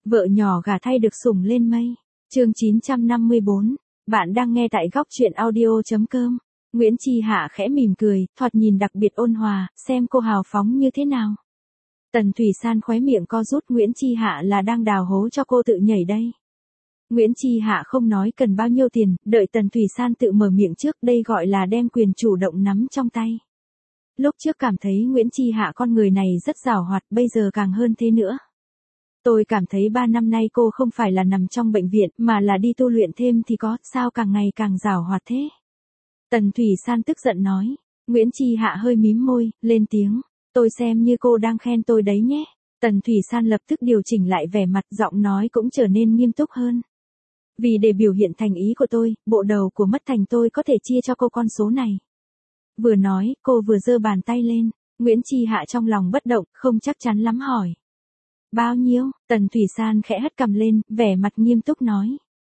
Vợ nhỏ gả thay được sủng lên mây. Chương 954. Bạn đang nghe tại góc truyện audio.com. Nguyễn Chi Hạ khẽ mỉm cười, thoạt nhìn đặc biệt ôn hòa, xem cô hào phóng như thế nào. Tần Thủy San khóe miệng co rút, Nguyễn Chi Hạ là đang đào hố cho cô tự nhảy đây. Nguyễn Chi Hạ không nói cần bao nhiêu tiền, đợi Tần Thủy San tự mở miệng trước, đây gọi là đem quyền chủ động nắm trong tay. Lúc trước cảm thấy Nguyễn Chi Hạ con người này rất giàu hoạt, bây giờ càng hơn thế nữa. Tôi cảm thấy 3 năm nay cô không phải là nằm trong bệnh viện, mà là đi tu luyện thêm thì có, sao càng ngày càng giàu hoạt thế. Tần Thủy San tức giận nói. Nguyễn Chi Hạ hơi mím môi, lên tiếng. Tôi xem như cô đang khen tôi đấy nhé. Tần Thủy San lập tức điều chỉnh lại vẻ mặt, giọng nói cũng trở nên nghiêm túc hơn. Vì để biểu hiện thành ý của tôi, bộ đầu của Mất Thành tôi có thể chia cho cô con số này. Vừa nói, cô vừa giơ bàn tay lên. Nguyễn Chi Hạ trong lòng bất động, không chắc chắn lắm hỏi. Bao nhiêu? Tần Thủy San khẽ hất cằm lên, vẻ mặt nghiêm túc nói.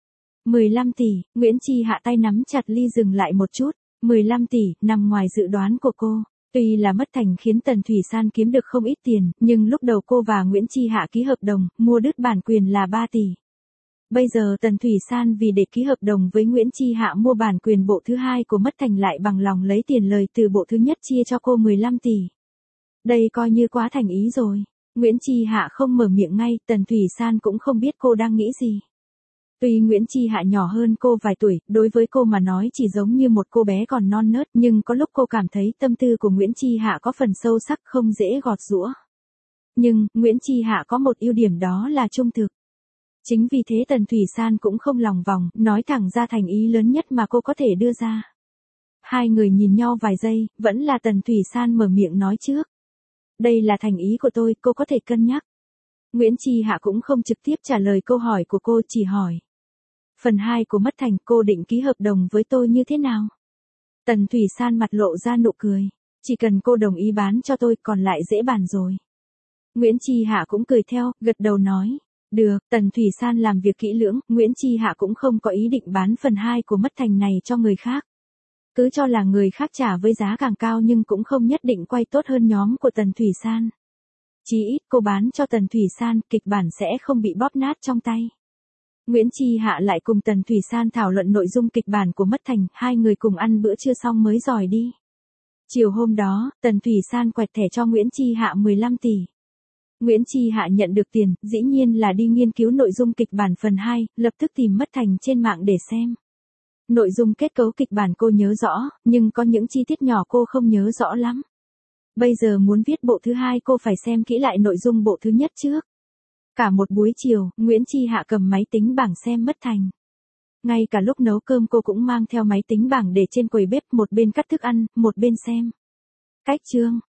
15 tỷ, Nguyễn Chi Hạ tay nắm chặt ly dừng lại một chút. 15 tỷ, nằm ngoài dự đoán của cô. Tuy là Mất Thành khiến Tần Thủy San kiếm được không ít tiền, nhưng lúc đầu cô và Nguyễn Chi Hạ ký hợp đồng, mua đứt bản quyền là 3 tỷ. Bây giờ Tần Thủy San vì để ký hợp đồng với Nguyễn Chi Hạ mua bản quyền bộ thứ hai của Mất Thành lại bằng lòng lấy tiền lời từ bộ thứ nhất chia cho cô 15 tỷ. Đây coi như quá thành ý rồi. Nguyễn Chi Hạ không mở miệng ngay, Tần Thủy San cũng không biết cô đang nghĩ gì. Tuy Nguyễn Chi Hạ nhỏ hơn cô vài tuổi, đối với cô mà nói chỉ giống như một cô bé còn non nớt, nhưng có lúc cô cảm thấy tâm tư của Nguyễn Chi Hạ có phần sâu sắc, không dễ gọt giũa. Nhưng, Nguyễn Chi Hạ có một ưu điểm, đó là trung thực. Chính vì thế Tần Thủy San cũng không lòng vòng, nói thẳng ra thành ý lớn nhất mà cô có thể đưa ra. Hai người nhìn nhau vài giây, vẫn là Tần Thủy San mở miệng nói trước. Đây là thành ý của tôi, cô có thể cân nhắc. Nguyễn Chi Hạ cũng không trực tiếp trả lời câu hỏi của cô, chỉ hỏi. Phần 2 của Mất Thành, cô định ký hợp đồng với tôi như thế nào? Tần Thủy San mặt lộ ra nụ cười. Chỉ cần cô đồng ý bán cho tôi, còn lại dễ bàn rồi. Nguyễn Chi Hạ cũng cười theo, gật đầu nói. Được, Tần Thủy San làm việc kỹ lưỡng, Nguyễn Chi Hạ cũng không có ý định bán phần 2 của Mất Thành này cho người khác. Cứ cho là người khác trả với giá càng cao nhưng cũng không nhất định quay tốt hơn nhóm của Tần Thủy San. Chí ít cô bán cho Tần Thủy San, kịch bản sẽ không bị bóp nát trong tay. Nguyễn Chi Hạ lại cùng Tần Thủy San thảo luận nội dung kịch bản của Mất Thành, hai người cùng ăn bữa trưa xong mới rời đi. Chiều hôm đó, Tần Thủy San quẹt thẻ cho Nguyễn Chi Hạ 15 tỷ. Nguyễn Chi Hạ nhận được tiền, dĩ nhiên là đi nghiên cứu nội dung kịch bản phần 2, lập tức tìm Mất Thành trên mạng để xem. Nội dung kết cấu kịch bản cô nhớ rõ, nhưng có những chi tiết nhỏ cô không nhớ rõ lắm. Bây giờ muốn viết bộ thứ hai cô phải xem kỹ lại nội dung bộ thứ nhất trước. Cả một buổi chiều, Nguyễn Chi Hạ cầm máy tính bảng xem Mất Thành. Ngay cả lúc nấu cơm cô cũng mang theo máy tính bảng để trên quầy bếp, một bên cắt thức ăn, một bên xem. Cách chương,